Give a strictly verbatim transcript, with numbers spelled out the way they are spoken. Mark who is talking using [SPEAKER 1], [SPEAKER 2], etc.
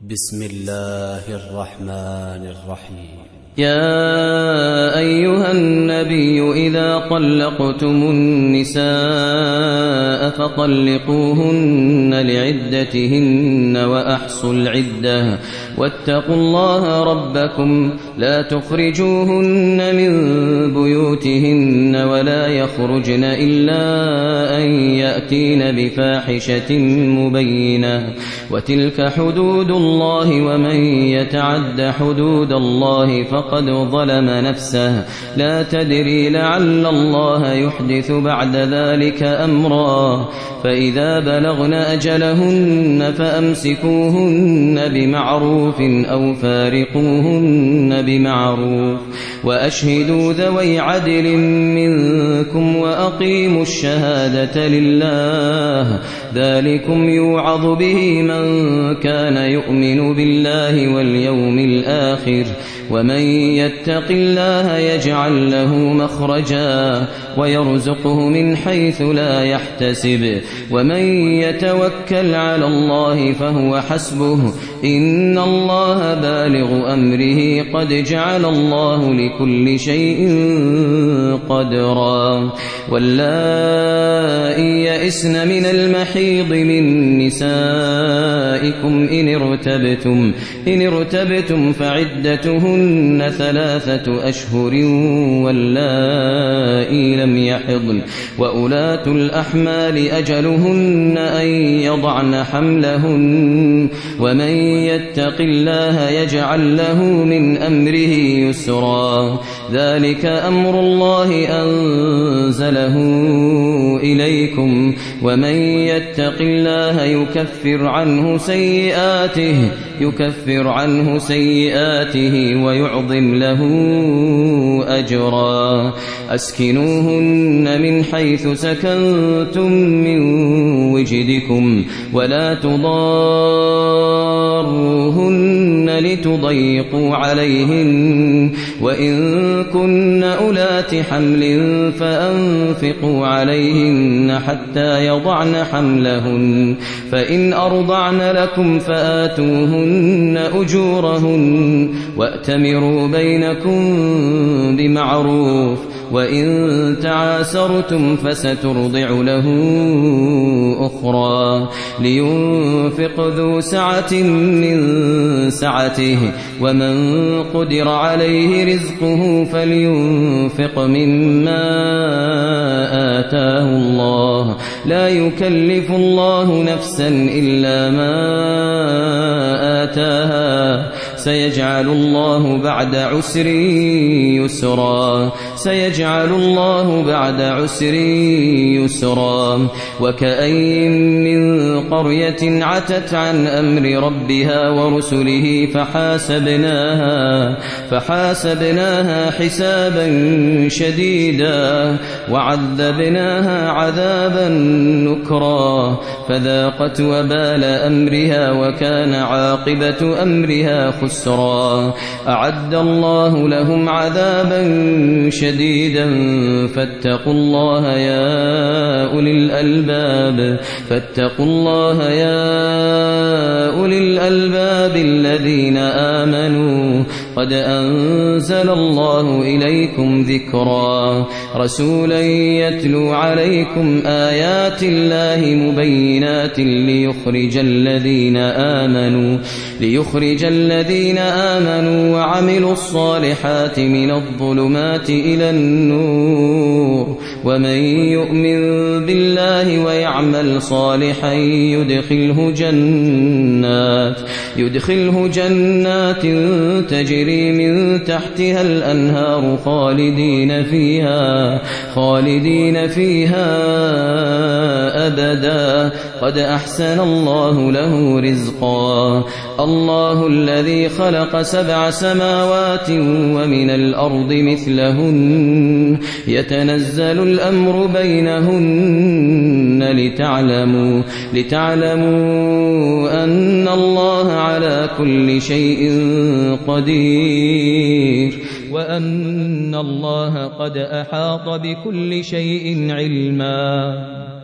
[SPEAKER 1] بسم الله الرحمن الرحيم.
[SPEAKER 2] يا أيها النبي إذا طلقتم النساء فطلقوهن لعدتهن وأحصوا العدة واتقوا الله ربكم لا تخرجوهن من بيوتهن ولا يخرجن إلا أن يأتين بفاحشة مبينة وتلك حدود الله ومن يتعد حدود الله فقد ظلم نفسه لا تدري لعل الله يحدث بعد ذلك أمرا فإذا بلغن أجلهن فأمسكوهن بمعروف أو فارقوهن بمعروف وأشهدوا ذوي عدل منكم وأقيموا الشهادة لله ذلكم يوعظ به من كان يؤمن بالله واليوم الآخر ومن يتق الله يجعل له مخرجا ويرزقه من حيث لا يحتسب ومن يتوكل على الله فهو حسبه إن الله بالغ أمره قد جعل الله لكل شيء قدرا واللائي يئسن من المحيض من نسائكم إن ارتبتم إن ارتبتم فعدتهن ثلاثة أشهر واللائي لم يحضن وأولاة الأحمال أجلهن أن يضعن حملهن ومن يتق الله يجعل له من أمره يسرا ذلك أمر الله أنزله إليكم ومن يتق الله يكفر عنه سيئاته يكفر عنه سيئاته ويعظم له أجرا أسكنوهن من حيث سكنتم من وجدكم ولا تضاروهن لتضيقوا عليهن وإن كن أولات حمل فأنفقوا عليهن حتى يضعن حملهن فإن أرضعن لكم فآتوهن أجورهن وأتمروا بينكم بمعروف وإن تعاسرتم فسترضع له أخرى لينفق ذو سعة من سعته ومن قدر عليه رزقه فلينفق مما آتاه الله لا يكلف الله نفسا إلا ما آتاها سيجعل الله بعد عسر يسرا سيجعل الله بعد عسر يسرا وكأين من قرية عتت عن أمر ربها ورسله فحاسبناها فحاسبناها حسابا شديدا وعذبناها عذابا نكرا فذاقت وبال أمرها وكان عاقبة أمرها خسرا أعد الله لهم عذابا شديدا فاتقوا الله يا أولي الألباب فاتقوا الله يا أولي الألباب الذين آمنوا قد أنزل الله إليكم ذكرا رسولا يتلو عليكم آيات الله مبينات ليخرج الذين آمنوا ليخرج الذين آمنوا وعملوا الصالحات من الظلمات إلى النور ومن يؤمن بالله ويعمل صالحا يدخله جنات يدخله جنات تجري من تحتها الأنهار خالدين فيها خالدين فيها أبدا قد أحسن الله له رزقا الله الذي خلق سبع سماوات ومن الأرض مثلهن يتنزل الأمر بينهن لتعلموا لتعلموا أن الله على كل شيء قدير وأن الله قد أحاط بكل شيء علما.